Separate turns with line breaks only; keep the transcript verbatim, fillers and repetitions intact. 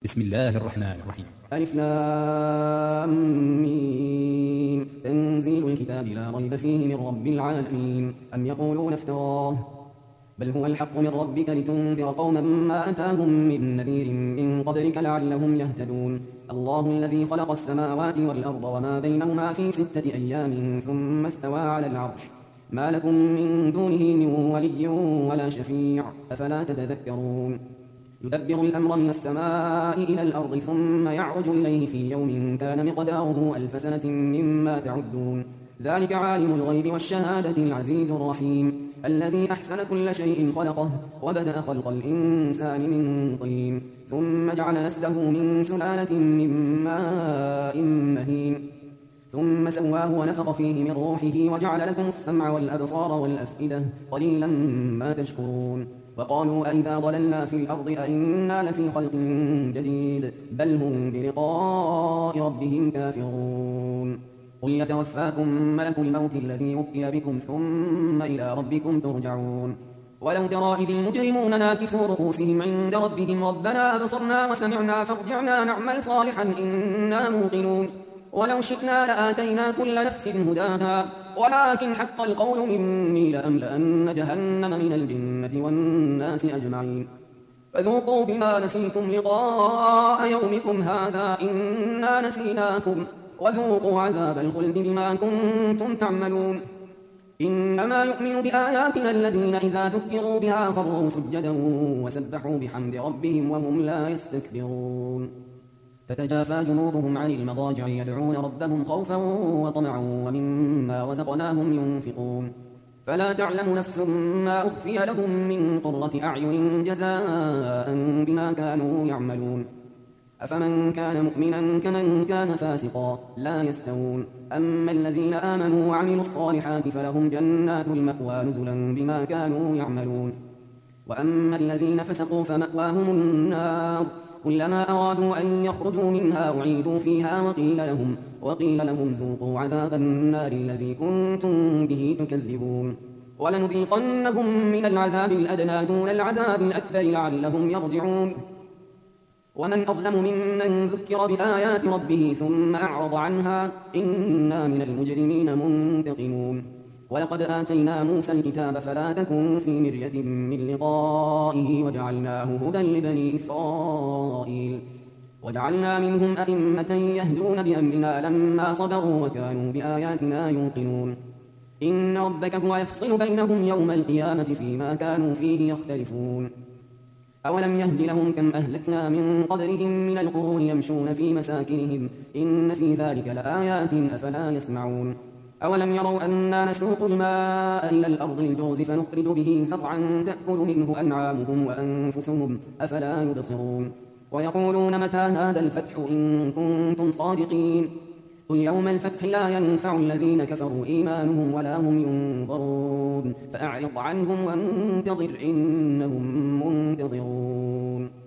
بسم الله الرحمن الرحيم.
ألف لام ميم. تنزيل الكتاب لا ريب فيه من رب العالمين. أم يقولون افتراه بل هو الحق من ربك لتنذر قوما ما أتاهم من نذير من قبلك لعلهم يهتدون. الله الذي خلق السماوات والأرض وما بينهما في ستة أيام ثم استوى على العرش ما لكم من دونه من ولي ولا شفيع أفلا تتذكرون. يدبر الأمر من السماء إلى الأرض ثم يعرج إليه في يوم كان مقداره ألف سنة مما تعدون. ذلك عالم الغيب والشهادة العزيز الرحيم الذي أحسن كل شيء خلقه وبدأ خلق الإنسان من طين ثم جعل نسله من سلالة من ماء مهين ثم سواه ونفخ فيه من روحه وجعل لكم السمع والأبصار والأفئدة قليلا ما تشكرون. وقالوا أئذا ضللنا في الأرض أئنا لفي خلق جديد بل هم بلقاء ربهم كافرون. قل يتوفاكم ملك الموت الذي وكل بكم ثم إلى ربكم ترجعون. ولو ترى إذ المجرمون ناكسوا رؤوسهم عند ربهم ربنا أبصرنا وسمعنا فارجعنا نعمل صالحا إنا موقنون. ولو شئنا لآتينا كل نفس هداها ولكن حق القول مني لأملأن جهنم من الجنة والناس أجمعين. فذوقوا بما نسيتم لقاء يومكم هذا إنا نسيناكم وذوقوا عذاب الخلد بما كنتم تعملون. إنما يؤمن بآياتنا الذين إذا ذكروا بها خروا سجدا وسبحوا بحمد ربهم وهم لا يستكبرون. تتجافى جنوبهم عن المضاجع يدعون ربهم خوفا وطمعا ومما رزقناهم ينفقون. فلا تعلم نفس ما أخفي لهم من قرة أعين جزاء بما كانوا يعملون. أفمن كان مؤمنا كمن كان فاسقا لا يستوون. أما الذين آمنوا وعملوا الصالحات فلهم جنات المأوى نزلا بما كانوا يعملون. وأما الذين فسقوا فمأواهم النار كلما أرادوا أن يخرجوا منها أعيدوا فيها وقيل لهم, وقيل لهم ذوقوا عذاب النار الذي كنتم به تكذبون. ولنذيقنهم من العذاب الأدنى دون العذاب الأكبر لعلهم يرجعون. ومن أظلم ممن ذكر بآيات ربه ثم أعرض عنها إنا من المجرمين منتقمون. ولقد آتينا موسى الكتاب فلا تكن في مرية من لقائه وجعلناه هدى لبني إسرائيل وجعلنا منهم أئمة يهدون بأمرنا لما صبروا وكانوا بآياتنا يوقنون. إن ربك هو يفصل بينهم يوم القيامة فيما كانوا فيه يختلفون. أولم يهد لهم كم أهلكنا من قبلهم من القرون يمشون في مساكنهم إن في ذلك لآيات أفلا يسمعون. أولم يروا أنا نسوق الماء إلى الأرض الجرز فنخرج به زرعا تأكل منه أنعامهم وأنفسهم أفلا يبصرون. ويقولون متى هذا الفتح إن كنتم صادقين قل يوم الفتح لا ينفع الذين كفروا إيمانهم ولا هم ينظرون. فأعرض عنهم وانتظر إنهم منتظرون.